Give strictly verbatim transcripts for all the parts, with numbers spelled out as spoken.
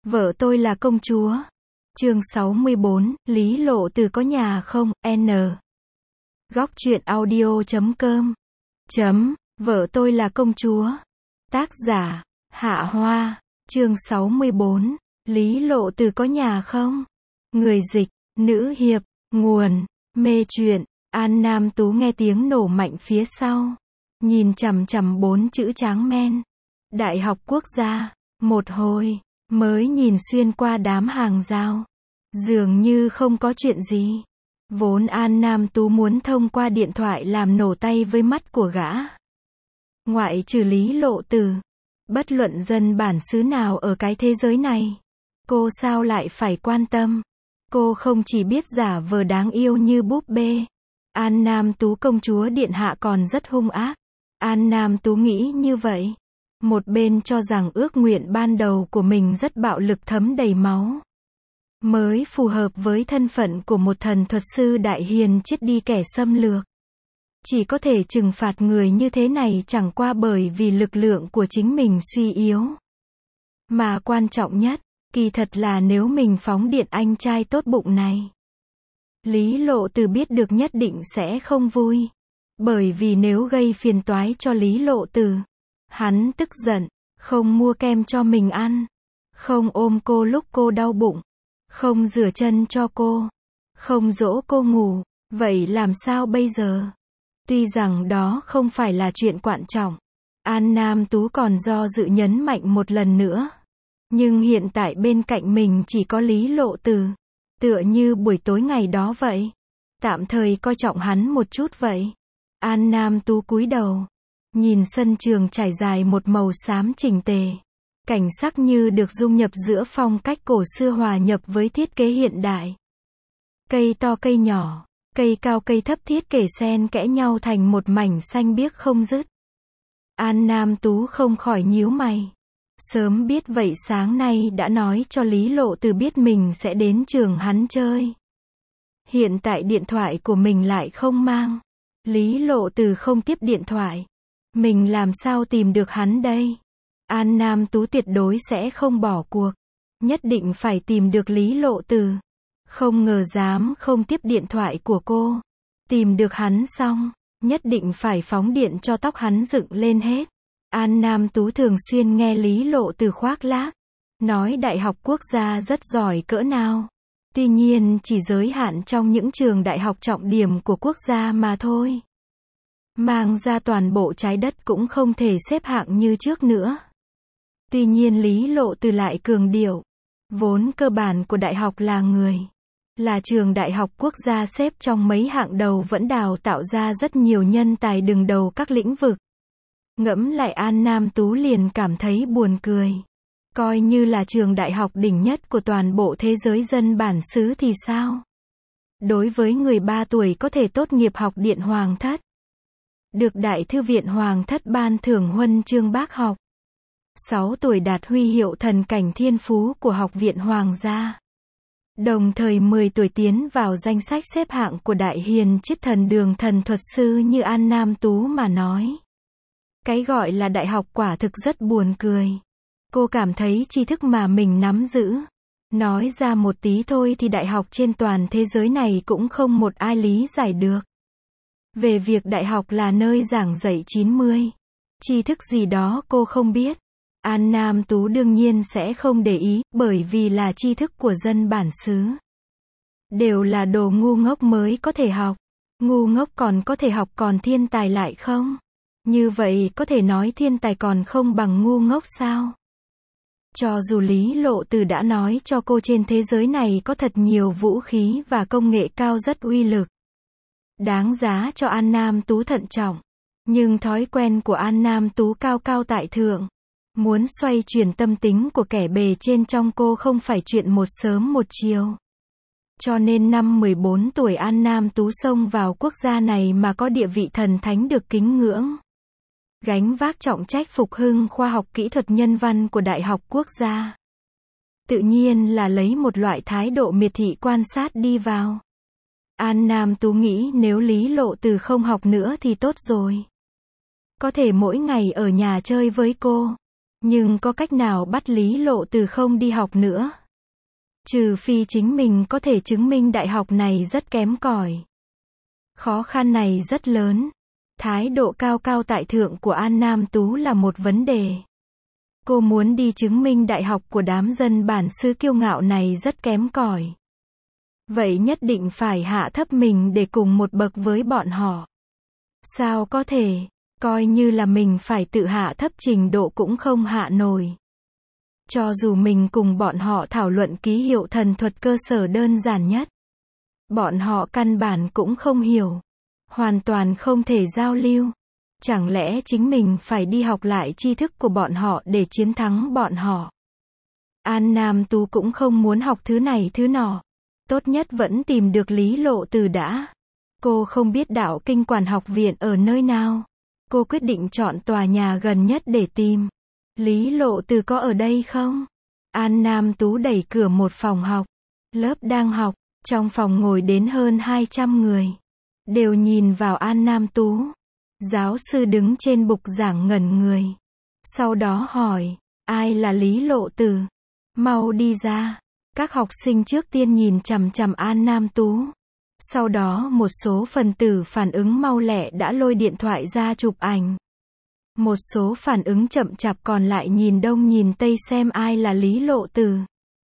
Vợ tôi là công chúa. Chương sáu mươi bốn, Lý Lộ Từ có nhà không? N. Góc truyện audio chấm com. Chấm, vợ tôi là công chúa. Tác giả, Hạ Hoa. Chương sáu mươi bốn, Lý Lộ Từ có nhà không? Người dịch, nữ hiệp, nguồn, mê truyện. An Nam Tú nghe tiếng nổ mạnh phía sau. Nhìn chằm chằm bốn chữ tráng men. Đại học Quốc gia. Một hồi, mới nhìn xuyên qua đám hàng rào. Dường như không có chuyện gì. Vốn An Nam Tú muốn thông qua điện thoại làm nổ tay với mắt của gã. Ngoại trừ Lý Lộ Từ. Bất luận dân bản xứ nào ở cái thế giới này. Cô sao lại phải quan tâm. Cô không chỉ biết giả vờ đáng yêu như búp bê. An Nam Tú công chúa điện hạ còn rất hung ác. An Nam Tú nghĩ như vậy. Một bên cho rằng ước nguyện ban đầu của mình rất bạo lực thấm đầy máu. Mới phù hợp với thân phận của một thần thuật sư đại hiền chết đi kẻ xâm lược. Chỉ có thể trừng phạt người như thế này chẳng qua bởi vì lực lượng của chính mình suy yếu. Mà quan trọng nhất, kỳ thật là nếu mình phóng điện anh trai tốt bụng này. Lý Lộ Từ biết được nhất định sẽ không vui. Bởi vì nếu gây phiền toái cho Lý Lộ Từ, hắn tức giận, không mua kem cho mình ăn, không ôm cô lúc cô đau bụng, không rửa chân cho cô, không dỗ cô ngủ, vậy làm sao bây giờ? Tuy rằng đó không phải là chuyện quan trọng, An Nam Tú còn do dự nhấn mạnh một lần nữa. Nhưng hiện tại bên cạnh mình chỉ có Lý Lộ Từ, tựa như buổi tối ngày đó vậy. Tạm thời coi trọng hắn một chút vậy. An Nam Tú cúi đầu, nhìn sân trường trải dài một màu xám chỉnh tề. Cảnh sắc như được dung nhập giữa phong cách cổ xưa hòa nhập với thiết kế hiện đại. Cây to cây nhỏ, cây cao cây thấp thiết kể xen kẽ nhau thành một mảnh xanh biếc không dứt. An Nam Tú không khỏi nhíu mày. Sớm biết vậy sáng nay đã nói cho Lý Lộ Từ biết mình sẽ đến trường hắn chơi. Hiện tại điện thoại của mình lại không mang. Lý Lộ Từ không tiếp điện thoại. Mình làm sao tìm được hắn đây? An Nam Tú tuyệt đối sẽ không bỏ cuộc. Nhất định phải tìm được Lý Lộ Từ. Không ngờ dám không tiếp điện thoại của cô. Tìm được hắn xong, nhất định phải phóng điện cho tóc hắn dựng lên hết. An Nam Tú thường xuyên nghe Lý Lộ Từ khoác lác. Nói đại học quốc gia rất giỏi cỡ nào. Tuy nhiên chỉ giới hạn trong những trường đại học trọng điểm của quốc gia mà thôi. Mang ra toàn bộ trái đất cũng không thể xếp hạng như trước nữa. Tuy nhiên Lý Lộ Từ lại cường điệu. Vốn cơ bản của đại học là người. Là trường đại học quốc gia xếp trong mấy hạng đầu vẫn đào tạo ra rất nhiều nhân tài đứng đầu các lĩnh vực. Ngẫm lại An Nam Tú liền cảm thấy buồn cười. Coi như là trường đại học đỉnh nhất của toàn bộ thế giới dân bản xứ thì sao? Đối với người ba tuổi có thể tốt nghiệp học điện Hoàng thất. Được Đại thư viện Hoàng thất ban thưởng huân chương bác học. sáu tuổi đạt huy hiệu thần cảnh thiên phú của Học viện Hoàng gia. Đồng thời mười tuổi tiến vào danh sách xếp hạng của Đại hiền chiết thần đường thần thuật sư như An Nam Tú mà nói. Cái gọi là đại học quả thực rất buồn cười. Cô cảm thấy tri thức mà mình nắm giữ. Nói ra một tí thôi thì đại học trên toàn thế giới này cũng không một ai lý giải được. Về việc đại học là nơi giảng dạy chín mươi. Tri thức gì đó cô không biết. An Nam Tú đương nhiên sẽ không để ý, bởi vì là tri thức của dân bản xứ. Đều là đồ ngu ngốc mới có thể học. Ngu ngốc còn có thể học còn thiên tài lại không? Như vậy có thể nói thiên tài còn không bằng ngu ngốc sao? Cho dù Lý Lộ Từ đã nói cho cô trên thế giới này có thật nhiều vũ khí và công nghệ cao rất uy lực. Đáng giá cho An Nam Tú thận trọng. Nhưng thói quen của An Nam Tú cao cao tại thượng. Muốn xoay chuyển tâm tính của kẻ bề trên trong cô không phải chuyện một sớm một chiều. Cho nên năm mười bốn tuổi An Nam Tú xông vào quốc gia này mà có địa vị thần thánh được kính ngưỡng. Gánh vác trọng trách phục hưng khoa học kỹ thuật nhân văn của Đại học Quốc gia. Tự nhiên là lấy một loại thái độ miệt thị quan sát đi vào. An Nam Tú nghĩ nếu Lý Lộ Từ không học nữa thì tốt rồi. Có thể mỗi ngày ở nhà chơi với cô. Nhưng có cách nào bắt Lý Lộ Từ không đi học nữa? Trừ phi chính mình có thể chứng minh đại học này rất kém cỏi. Khó khăn này rất lớn. Thái độ cao cao tại thượng của An Nam Tú là một vấn đề. Cô muốn đi chứng minh đại học của đám dân bản xứ kiêu ngạo này rất kém cỏi. Vậy nhất định phải hạ thấp mình để cùng một bậc với bọn họ. Sao có thể, coi như là mình phải tự hạ thấp trình độ cũng không hạ nổi. Cho dù mình cùng bọn họ thảo luận ký hiệu thần thuật cơ sở đơn giản nhất. Bọn họ căn bản cũng không hiểu. Hoàn toàn không thể giao lưu. Chẳng lẽ chính mình phải đi học lại tri thức của bọn họ để chiến thắng bọn họ? An Nam Tú cũng không muốn học thứ này thứ nọ. Tốt nhất vẫn tìm được Lý Lộ Từ đã. Cô không biết Đạo Kinh Quản học viện ở nơi nào. Cô quyết định chọn tòa nhà gần nhất để tìm. Lý Lộ Từ có ở đây không? An Nam Tú đẩy cửa một phòng học. Lớp đang học. Trong phòng ngồi đến hơn hai trăm người. Đều nhìn vào An Nam Tú. Giáo sư đứng trên bục giảng ngẩn người. Sau đó hỏi, ai là Lý Lộ Từ? Mau đi ra. Các học sinh trước tiên nhìn chằm chằm An Nam Tú. Sau đó một số phần tử phản ứng mau lẹ đã lôi điện thoại ra chụp ảnh. Một số phản ứng chậm chạp còn lại nhìn đông nhìn tây xem ai là Lý Lộ Từ.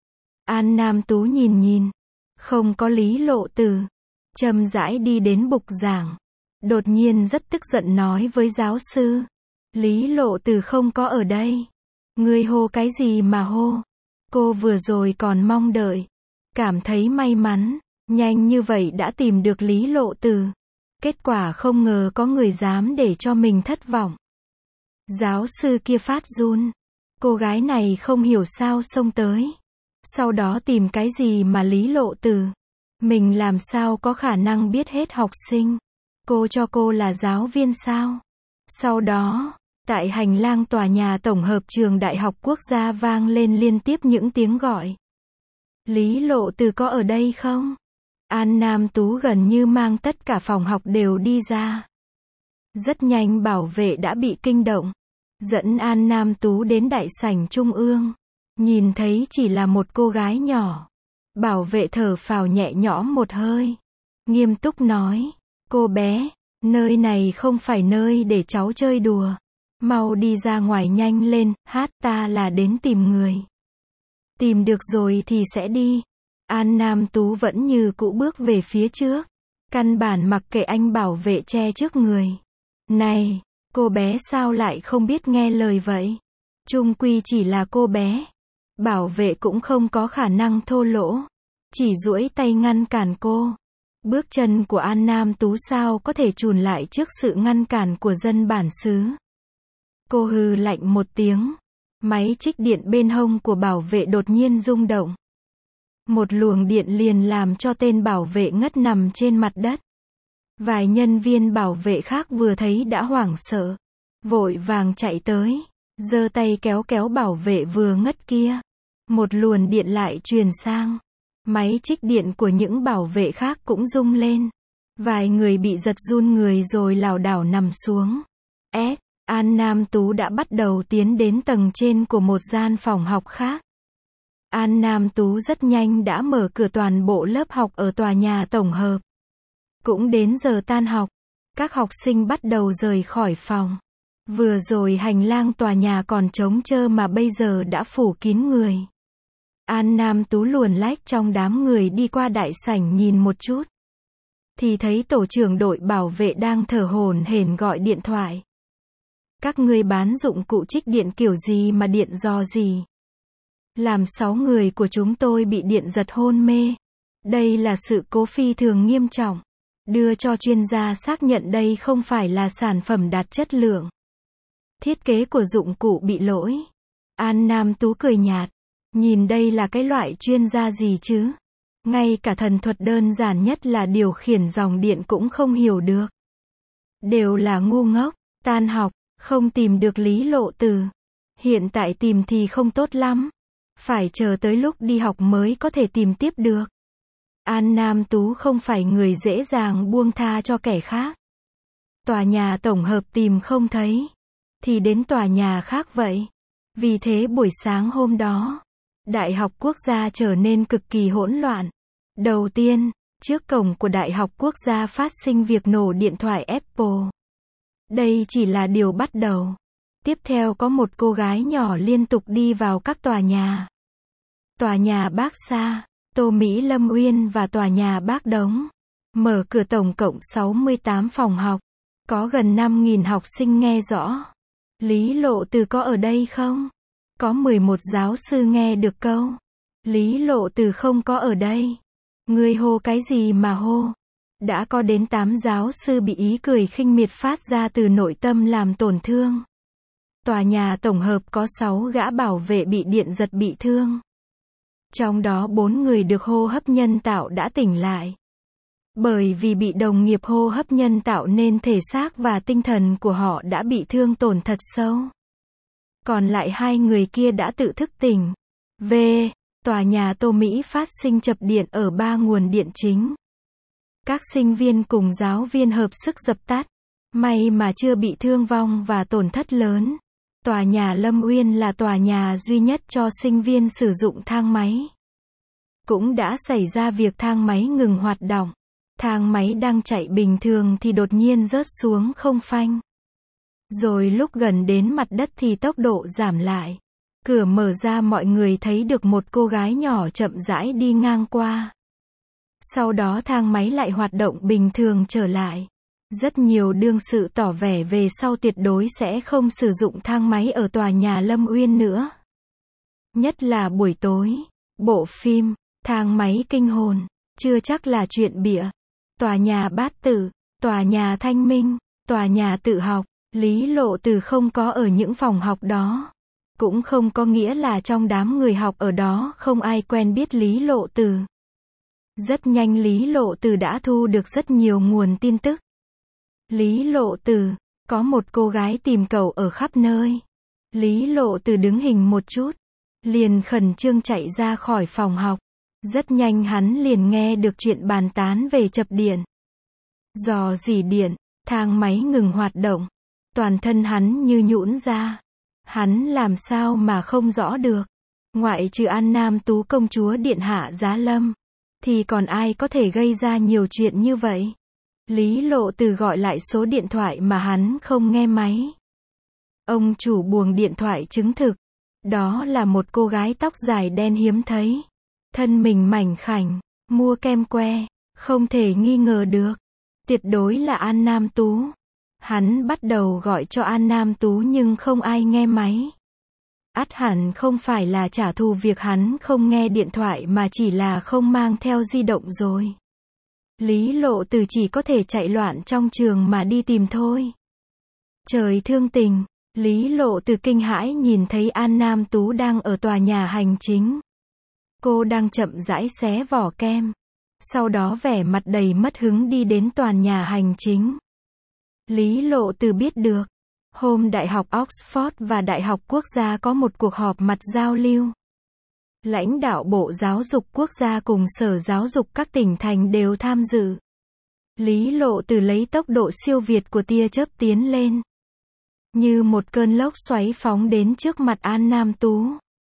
An Nam Tú nhìn nhìn. Không có Lý Lộ Từ. Chậm rãi đi đến bục giảng. Đột nhiên rất tức giận nói với giáo sư. Lý Lộ Từ không có ở đây. Ngươi hô cái gì mà hô? Cô vừa rồi còn mong đợi. Cảm thấy may mắn. Nhanh như vậy đã tìm được Lý Lộ Từ. Kết quả không ngờ có người dám để cho mình thất vọng. Giáo sư kia phát run. Cô gái này không hiểu sao xông tới. Sau đó tìm cái gì mà Lý Lộ Từ. Mình làm sao có khả năng biết hết học sinh. Cô cho cô là giáo viên sao? Sau đó, tại hành lang tòa nhà tổng hợp trường Đại học Quốc gia vang lên liên tiếp những tiếng gọi. Lý Lộ Từ có ở đây không? An Nam Tú gần như mang tất cả phòng học đều đi ra. Rất nhanh bảo vệ đã bị kinh động. Dẫn An Nam Tú đến đại sảnh trung ương. Nhìn thấy chỉ là một cô gái nhỏ. Bảo vệ thở phào nhẹ nhõm một hơi. Nghiêm túc nói. Cô bé, nơi này không phải nơi để cháu chơi đùa. Mau đi ra ngoài nhanh lên, hát ta là đến tìm người. Tìm được rồi thì sẽ đi. An Nam Tú vẫn như cũ bước về phía trước. Căn bản mặc kệ anh bảo vệ che trước người. Này, cô bé sao lại không biết nghe lời vậy? Chung quy chỉ là cô bé. Bảo vệ cũng không có khả năng thô lỗ. Chỉ duỗi tay ngăn cản cô. Bước chân của An Nam Tú sao có thể chùn lại trước sự ngăn cản của dân bản xứ. Cô hừ lạnh một tiếng. Máy trích điện bên hông của bảo vệ đột nhiên rung động. Một luồng điện liền làm cho tên bảo vệ ngất nằm trên mặt đất. Vài nhân viên bảo vệ khác vừa thấy đã hoảng sợ. Vội vàng chạy tới. Giơ tay kéo kéo bảo vệ vừa ngất kia. Một luồng điện lại truyền sang. Máy trích điện của những bảo vệ khác cũng rung lên. Vài người bị giật run người rồi lảo đảo nằm xuống. S. An Nam Tú đã bắt đầu tiến đến tầng trên của một gian phòng học khác. An Nam Tú rất nhanh đã mở cửa toàn bộ lớp học ở tòa nhà tổng hợp. Cũng đến giờ tan học. Các học sinh bắt đầu rời khỏi phòng. Vừa rồi hành lang tòa nhà còn trống trơ mà bây giờ đã phủ kín người. An Nam Tú luồn lách trong đám người đi qua đại sảnh nhìn một chút. Thì thấy tổ trưởng đội bảo vệ đang thở hổn hển gọi điện thoại. Các ngươi bán dụng cụ trích điện kiểu gì mà điện rò gì? Làm sáu người của chúng tôi bị điện giật hôn mê. Đây là sự cố phi thường nghiêm trọng. Đưa cho chuyên gia xác nhận đây không phải là sản phẩm đạt chất lượng. Thiết kế của dụng cụ bị lỗi. An Nam Tú cười nhạt. Nhìn đây là cái loại chuyên gia gì chứ? Ngay cả thần thuật đơn giản nhất là điều khiển dòng điện cũng không hiểu được. Đều là ngu ngốc. Tan học, không tìm được Lý Lộ Từ. Hiện tại tìm thì không tốt lắm. Phải chờ tới lúc đi học mới có thể tìm tiếp được. An Nam Tú không phải người dễ dàng buông tha cho kẻ khác. Tòa nhà tổng hợp tìm không thấy. Thì đến tòa nhà khác vậy. Vì thế buổi sáng hôm đó, Đại học Quốc gia trở nên cực kỳ hỗn loạn. Đầu tiên, trước cổng của Đại học Quốc gia phát sinh việc nổ điện thoại Apple. Đây chỉ là điều bắt đầu. Tiếp theo có một cô gái nhỏ liên tục đi vào các tòa nhà. Tòa nhà Bác Sa, Tô Mỹ Lâm Uyên và tòa nhà Bác Đống. Mở cửa tổng cộng sáu mươi tám phòng học. Có gần năm nghìn học sinh nghe rõ. Lý Lộ Từ có ở đây không? Có mười một giáo sư nghe được câu. Lý Lộ Từ không có ở đây. Ngươi hô cái gì mà hô? Đã có đến tám giáo sư bị ý cười khinh miệt phát ra từ nội tâm làm tổn thương. Tòa nhà tổng hợp có sáu gã bảo vệ bị điện giật bị thương. Trong đó bốn người được hô hấp nhân tạo đã tỉnh lại. Bởi vì bị đồng nghiệp hô hấp nhân tạo nên thể xác và tinh thần của họ đã bị thương tổn thật sâu. Còn lại hai người kia đã tự thức tỉnh. V. Tòa nhà Tô Mỹ phát sinh chập điện ở ba nguồn điện chính. Các sinh viên cùng giáo viên hợp sức dập tắt. May mà chưa bị thương vong và tổn thất lớn. Tòa nhà Lâm Uyên là tòa nhà duy nhất cho sinh viên sử dụng thang máy. Cũng đã xảy ra việc thang máy ngừng hoạt động. Thang máy đang chạy bình thường thì đột nhiên rớt xuống không phanh. Rồi lúc gần đến mặt đất thì tốc độ giảm lại. Cửa mở ra mọi người thấy được một cô gái nhỏ chậm rãi đi ngang qua. Sau đó thang máy lại hoạt động bình thường trở lại. Rất nhiều đương sự tỏ vẻ về sau tuyệt đối sẽ không sử dụng thang máy ở tòa nhà Lâm Uyên nữa. Nhất là buổi tối. Bộ phim, Thang máy kinh hồn, chưa chắc là chuyện bịa. Tòa nhà Bát Tự, tòa nhà Thanh Minh, tòa nhà Tự học, Lý Lộ Từ không có ở những phòng học đó. Cũng không có nghĩa là trong đám người học ở đó không ai quen biết Lý Lộ Từ. Rất nhanh Lý Lộ Từ đã thu được rất nhiều nguồn tin tức. Lý Lộ Từ, có một cô gái tìm cậu ở khắp nơi. Lý Lộ Từ đứng hình một chút, liền khẩn trương chạy ra khỏi phòng học. Rất nhanh hắn liền nghe được chuyện bàn tán về chập điện. Rò rỉ điện, thang máy ngừng hoạt động. Toàn thân hắn như nhũn ra. Hắn làm sao mà không rõ được. Ngoại trừ An Nam Tú công chúa điện hạ Giá Lâm, thì còn ai có thể gây ra nhiều chuyện như vậy. Lý Lộ Từ gọi lại số điện thoại mà hắn không nghe máy. Ông chủ buồng điện thoại chứng thực. Đó là một cô gái tóc dài đen hiếm thấy. Thân mình mảnh khảnh, mua kem que, không thể nghi ngờ được. Tuyệt đối là An Nam Tú. Hắn bắt đầu gọi cho An Nam Tú nhưng không ai nghe máy. Ắt hẳn không phải là trả thù việc hắn không nghe điện thoại mà chỉ là không mang theo di động rồi. Lý Lộ Từ chỉ có thể chạy loạn trong trường mà đi tìm thôi. Trời thương tình, Lý Lộ Từ kinh hãi nhìn thấy An Nam Tú đang ở tòa nhà hành chính. Cô đang chậm rãi xé vỏ kem. Sau đó vẻ mặt đầy mất hứng đi đến tòa nhà hành chính. Lý Lộ Từ biết được, hôm Đại học Oxford và Đại học Quốc gia có một cuộc họp mặt giao lưu. Lãnh đạo Bộ Giáo dục Quốc gia cùng Sở Giáo dục các tỉnh thành đều tham dự. Lý Lộ Từ lấy tốc độ siêu việt của tia chớp tiến lên. Như một cơn lốc xoáy phóng đến trước mặt An Nam Tú.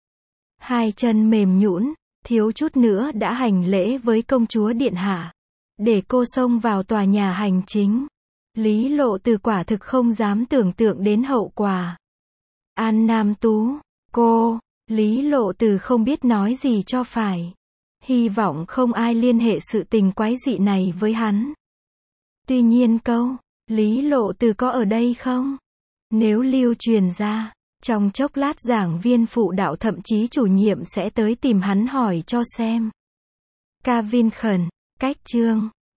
Hai chân mềm nhũn, thiếu chút nữa đã hành lễ với công chúa điện hạ. Để cô xông vào tòa nhà hành chính. Lý Lộ Từ quả thực không dám tưởng tượng đến hậu quả. An Nam Tú, cô, Lý Lộ Từ không biết nói gì cho phải. Hy vọng không ai liên hệ sự tình quái dị này với hắn. Tuy nhiên câu, Lý Lộ Từ có ở đây không? Nếu lưu truyền ra, trong chốc lát giảng viên phụ đạo thậm chí chủ nhiệm sẽ tới tìm hắn hỏi cho xem. Ca Vin khẩn, cách chương.